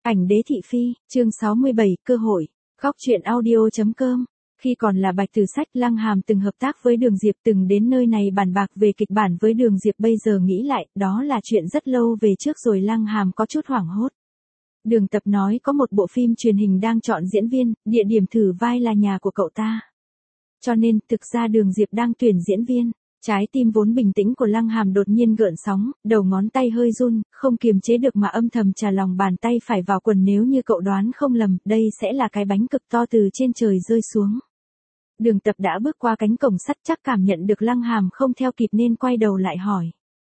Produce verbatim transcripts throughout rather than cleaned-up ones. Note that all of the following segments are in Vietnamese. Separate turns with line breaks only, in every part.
Ảnh đế thị phi, chương sáu mươi bảy, cơ hội. Góc truyện audio chấm com. Khi còn là Bạch Tử Sách, Lăng Hàm từng hợp tác với Đường Diệp, từng đến nơi này bàn bạc về kịch bản với Đường Diệp. Bây giờ nghĩ lại, đó là chuyện rất lâu về trước rồi. Lăng Hàm có chút hoảng hốt. Đường Tập nói có một bộ phim truyền hình đang chọn diễn viên, địa điểm thử vai là nhà của cậu ta. Cho nên, thực ra Đường Diệp đang tuyển diễn viên. Trái tim vốn bình tĩnh của Lăng Hàm đột nhiên gợn sóng, đầu ngón tay hơi run, không kiềm chế được mà âm thầm chà lòng bàn tay phải vào quần. Nếu như cậu đoán không lầm, đây sẽ là cái bánh cực to từ trên trời rơi xuống. Đường Tập đã bước qua cánh cổng sắt, chắc cảm nhận được Lăng Hàm không theo kịp nên quay đầu lại hỏi.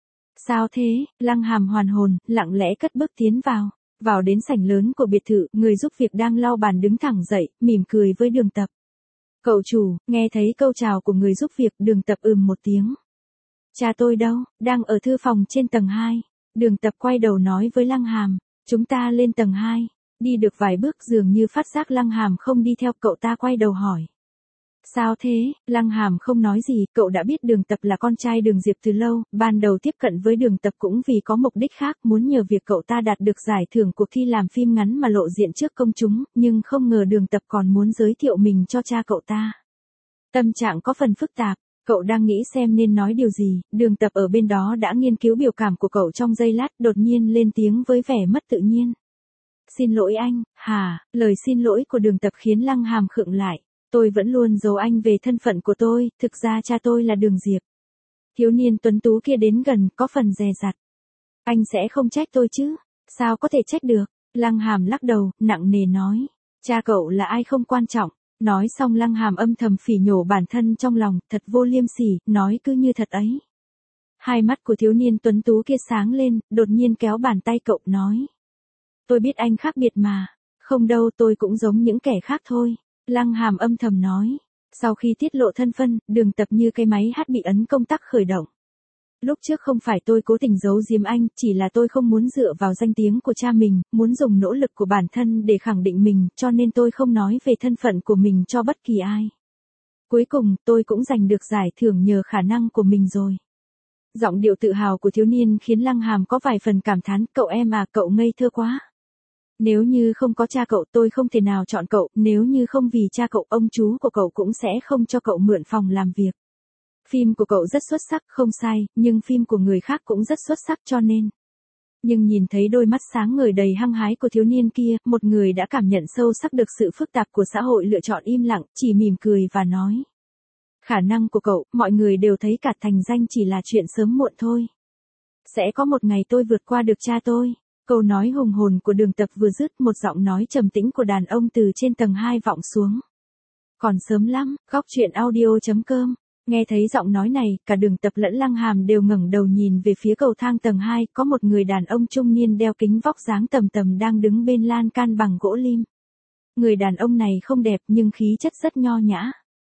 Sao thế? Lăng Hàm hoàn hồn, lặng lẽ cất bước tiến vào. Vào đến sảnh lớn của biệt thự, người giúp việc đang lau bàn đứng thẳng dậy, mỉm cười với Đường Tập. Cậu chủ, nghe thấy câu chào của người giúp việc, Đường Tập ừm một tiếng. Cha tôi đâu? Đang ở thư phòng trên tầng hai. Đường Tập quay đầu nói với Lăng Hàm. Chúng ta lên tầng hai. Đi được vài bước dường như phát giác Lăng Hàm không đi theo, cậu ta quay đầu hỏi. Sao thế? Lăng Hàm không nói gì, cậu đã biết Đường Tập là con trai Đường Diệp từ lâu, ban đầu tiếp cận với Đường Tập cũng vì có mục đích khác, muốn nhờ việc cậu ta đạt được giải thưởng cuộc thi làm phim ngắn mà lộ diện trước công chúng, nhưng không ngờ Đường Tập còn muốn giới thiệu mình cho cha cậu ta. Tâm trạng có phần phức tạp, cậu đang nghĩ xem nên nói điều gì. Đường Tập ở bên đó đã nghiên cứu biểu cảm của cậu trong giây lát, đột nhiên lên tiếng với vẻ mất tự nhiên. Xin lỗi anh. Hả? Lời xin lỗi của Đường Tập khiến Lăng Hàm khựng lại. Tôi vẫn luôn giấu anh về thân phận của tôi, thực ra cha tôi là Đường Diệp. Thiếu niên tuấn tú kia đến gần, có phần dè dặt. Anh sẽ không trách tôi chứ? Sao có thể trách được? Lăng Hàm lắc đầu, nặng nề nói. Cha cậu là ai không quan trọng. Nói xong Lăng Hàm âm thầm phỉ nhổ bản thân trong lòng, thật vô liêm sỉ, nói cứ như thật ấy. Hai mắt của thiếu niên tuấn tú kia sáng lên, đột nhiên kéo bàn tay cậu nói. Tôi biết anh khác biệt mà. Không đâu, tôi cũng giống những kẻ khác thôi. Lăng Hàm âm thầm nói. Sau khi tiết lộ thân phận, Đường Tập như cái máy hát bị ấn công tắc khởi động. Lúc trước không phải tôi cố tình giấu giếm anh, chỉ là tôi không muốn dựa vào danh tiếng của cha mình, muốn dùng nỗ lực của bản thân để khẳng định mình, cho nên tôi không nói về thân phận của mình cho bất kỳ ai. Cuối cùng, tôi cũng giành được giải thưởng nhờ khả năng của mình rồi. Giọng điệu tự hào của thiếu niên khiến Lăng Hàm có vài phần cảm thán, cậu em à, cậu ngây thơ quá. Nếu như không có cha cậu, tôi không thể nào chọn cậu, nếu như không vì cha cậu, ông chú của cậu cũng sẽ không cho cậu mượn phòng làm việc. Phim của cậu rất xuất sắc, không sai, nhưng phim của người khác cũng rất xuất sắc cho nên. Nhưng nhìn thấy đôi mắt sáng ngời đầy hăng hái của thiếu niên kia, một người đã cảm nhận sâu sắc được sự phức tạp của xã hội lựa chọn im lặng, chỉ mỉm cười và nói. Khả năng của cậu, mọi người đều thấy cả thành danh chỉ là chuyện sớm muộn thôi. Sẽ có một ngày tôi vượt qua được cha tôi. Câu nói hùng hồn của Đường Tập vừa dứt, một giọng nói trầm tĩnh của đàn ông từ trên tầng hai vọng xuống. Còn sớm lắm. Góc truyện audio chấm com. Nghe thấy giọng nói này, cả Đường Tập lẫn Lăng Hàm đều ngẩng đầu nhìn về phía cầu thang tầng hai, có một người đàn ông trung niên đeo kính vóc dáng tầm tầm đang đứng bên lan can bằng gỗ lim. Người đàn ông này không đẹp nhưng khí chất rất nho nhã.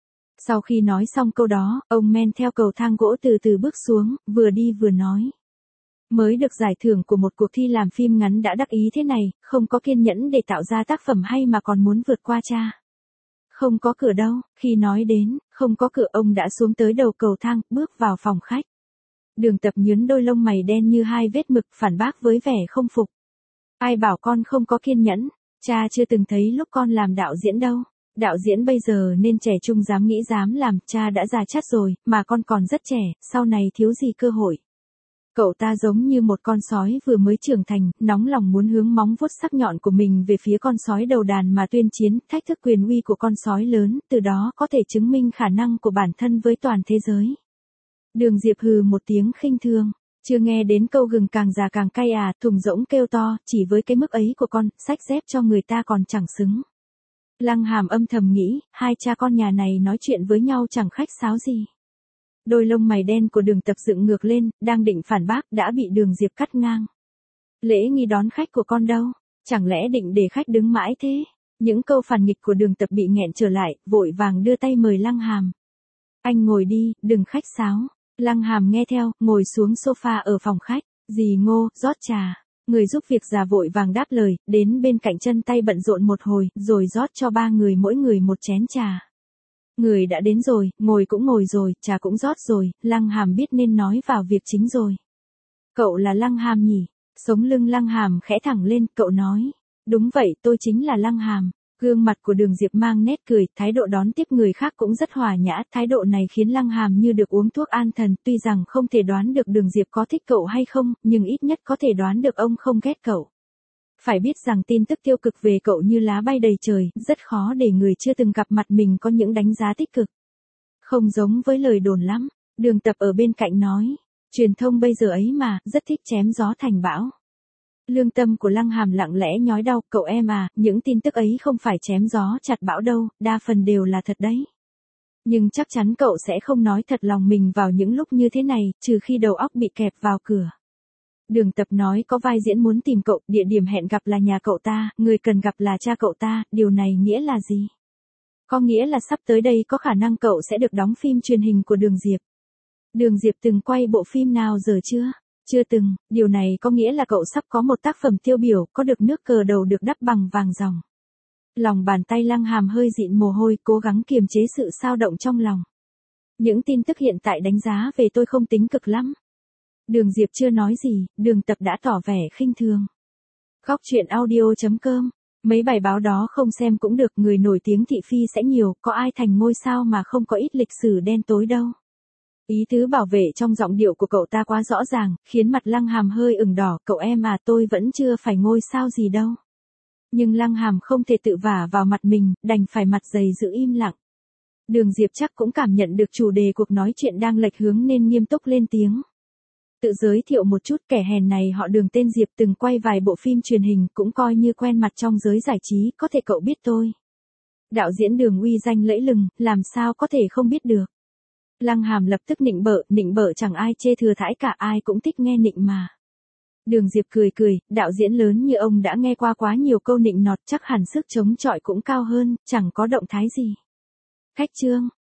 Sau khi nói xong câu đó, ông men theo cầu thang gỗ từ từ bước xuống, vừa đi vừa nói. Mới được giải thưởng của một cuộc thi làm phim ngắn đã đắc ý thế này, không có kiên nhẫn để tạo ra tác phẩm hay mà còn muốn vượt qua cha. Không có cửa đâu. Khi nói đến, không có cửa, ông đã xuống tới đầu cầu thang, bước vào phòng khách. Đường Tập nhướng đôi lông mày đen như hai vết mực, phản bác với vẻ không phục. Ai bảo con không có kiên nhẫn, cha chưa từng thấy lúc con làm đạo diễn đâu. Đạo diễn bây giờ nên trẻ trung dám nghĩ dám làm, cha đã già chắt rồi, mà con còn rất trẻ, sau này thiếu gì cơ hội. Cậu ta giống như một con sói vừa mới trưởng thành, nóng lòng muốn hướng móng vuốt sắc nhọn của mình về phía con sói đầu đàn mà tuyên chiến, thách thức quyền uy của con sói lớn, từ đó có thể chứng minh khả năng của bản thân với toàn thế giới. Đường Diệp hừ một tiếng khinh thường, chưa nghe đến câu gừng càng già càng cay à, thùng rỗng kêu to, chỉ với cái mức ấy của con, xách dép cho người ta còn chẳng xứng. Lăng Hàm âm thầm nghĩ, hai cha con nhà này nói chuyện với nhau chẳng khách sáo gì. Đôi lông mày đen của Đường Tập dựng ngược lên, đang định phản bác, đã bị Đường Diệp cắt ngang. Lễ nghi đón khách của con đâu? Chẳng lẽ định để khách đứng mãi thế? Những câu phản nghịch của Đường Tập bị nghẹn trở lại, vội vàng đưa tay mời Lăng Hàm. Anh ngồi đi, đừng khách sáo. Lăng Hàm nghe theo, ngồi xuống sofa ở phòng khách. Dì Ngô, rót trà. Người giúp việc già vội vàng đáp lời, đến bên cạnh chân tay bận rộn một hồi, rồi rót cho ba người mỗi người một chén trà. Người đã đến rồi, ngồi cũng ngồi rồi, trà cũng rót rồi, Lăng Hàm biết nên nói vào việc chính rồi. Cậu là Lăng Hàm nhỉ? Sống lưng Lăng Hàm khẽ thẳng lên, cậu nói. Đúng vậy, tôi chính là Lăng Hàm. Gương mặt của Đường Diệp mang nét cười, thái độ đón tiếp người khác cũng rất hòa nhã, thái độ này khiến Lăng Hàm như được uống thuốc an thần, tuy rằng không thể đoán được Đường Diệp có thích cậu hay không, nhưng ít nhất có thể đoán được ông không ghét cậu. Phải biết rằng tin tức tiêu cực về cậu như lá bay đầy trời, rất khó để người chưa từng gặp mặt mình có những đánh giá tích cực. Không giống với lời đồn lắm, Đường Tập ở bên cạnh nói, truyền thông bây giờ ấy mà, rất thích chém gió thành bão. Lương tâm của Lăng Hàm lặng lẽ nhói đau, cậu em à, những tin tức ấy không phải chém gió chặt bão đâu, đa phần đều là thật đấy. Nhưng chắc chắn cậu sẽ không nói thật lòng mình vào những lúc như thế này, trừ khi đầu óc bị kẹp vào cửa. Đường Tập nói có vai diễn muốn tìm cậu, địa điểm hẹn gặp là nhà cậu ta, người cần gặp là cha cậu ta, điều này nghĩa là gì? Có nghĩa là sắp tới đây có khả năng cậu sẽ được đóng phim truyền hình của Đường Diệp. Đường Diệp từng quay bộ phim nào giờ chưa? Chưa từng, điều này có nghĩa là cậu sắp có một tác phẩm tiêu biểu, có được nước cờ đầu được đắp bằng vàng ròng. Lòng bàn tay Lăng Hàm hơi dịn mồ hôi, cố gắng kiềm chế sự xao động trong lòng. Những tin tức hiện tại đánh giá về tôi không tính cực lắm. Đường Diệp chưa nói gì, Đường Tập đã tỏ vẻ khinh thường. Góc truyện audio chấm com. Mấy bài báo đó không xem cũng được, người nổi tiếng thị phi sẽ nhiều, có ai thành ngôi sao mà không có ít lịch sử đen tối đâu. Ý tứ bảo vệ trong giọng điệu của cậu ta quá rõ ràng, khiến mặt Lăng Hàm hơi ửng đỏ, cậu em à, tôi vẫn chưa phải ngôi sao gì đâu. Nhưng Lăng Hàm không thể tự vả vào mặt mình, đành phải mặt dày giữ im lặng. Đường Diệp chắc cũng cảm nhận được chủ đề cuộc nói chuyện đang lệch hướng nên nghiêm túc lên tiếng. Tự giới thiệu một chút, kẻ hèn này họ Đường tên Diệp, từng quay vài bộ phim truyền hình, cũng coi như quen mặt trong giới giải trí, có thể cậu biết tôi. Đạo diễn Đường uy danh lẫy lừng, làm sao có thể không biết được. Lăng Hàm lập tức nịnh bợ, nịnh bợ chẳng ai chê thừa thãi cả, ai cũng thích nghe nịnh mà. Đường Diệp cười cười, đạo diễn lớn như ông đã nghe qua quá nhiều câu nịnh nọt, chắc hẳn sức chống chọi cũng cao hơn, chẳng có động thái gì. Khách trương,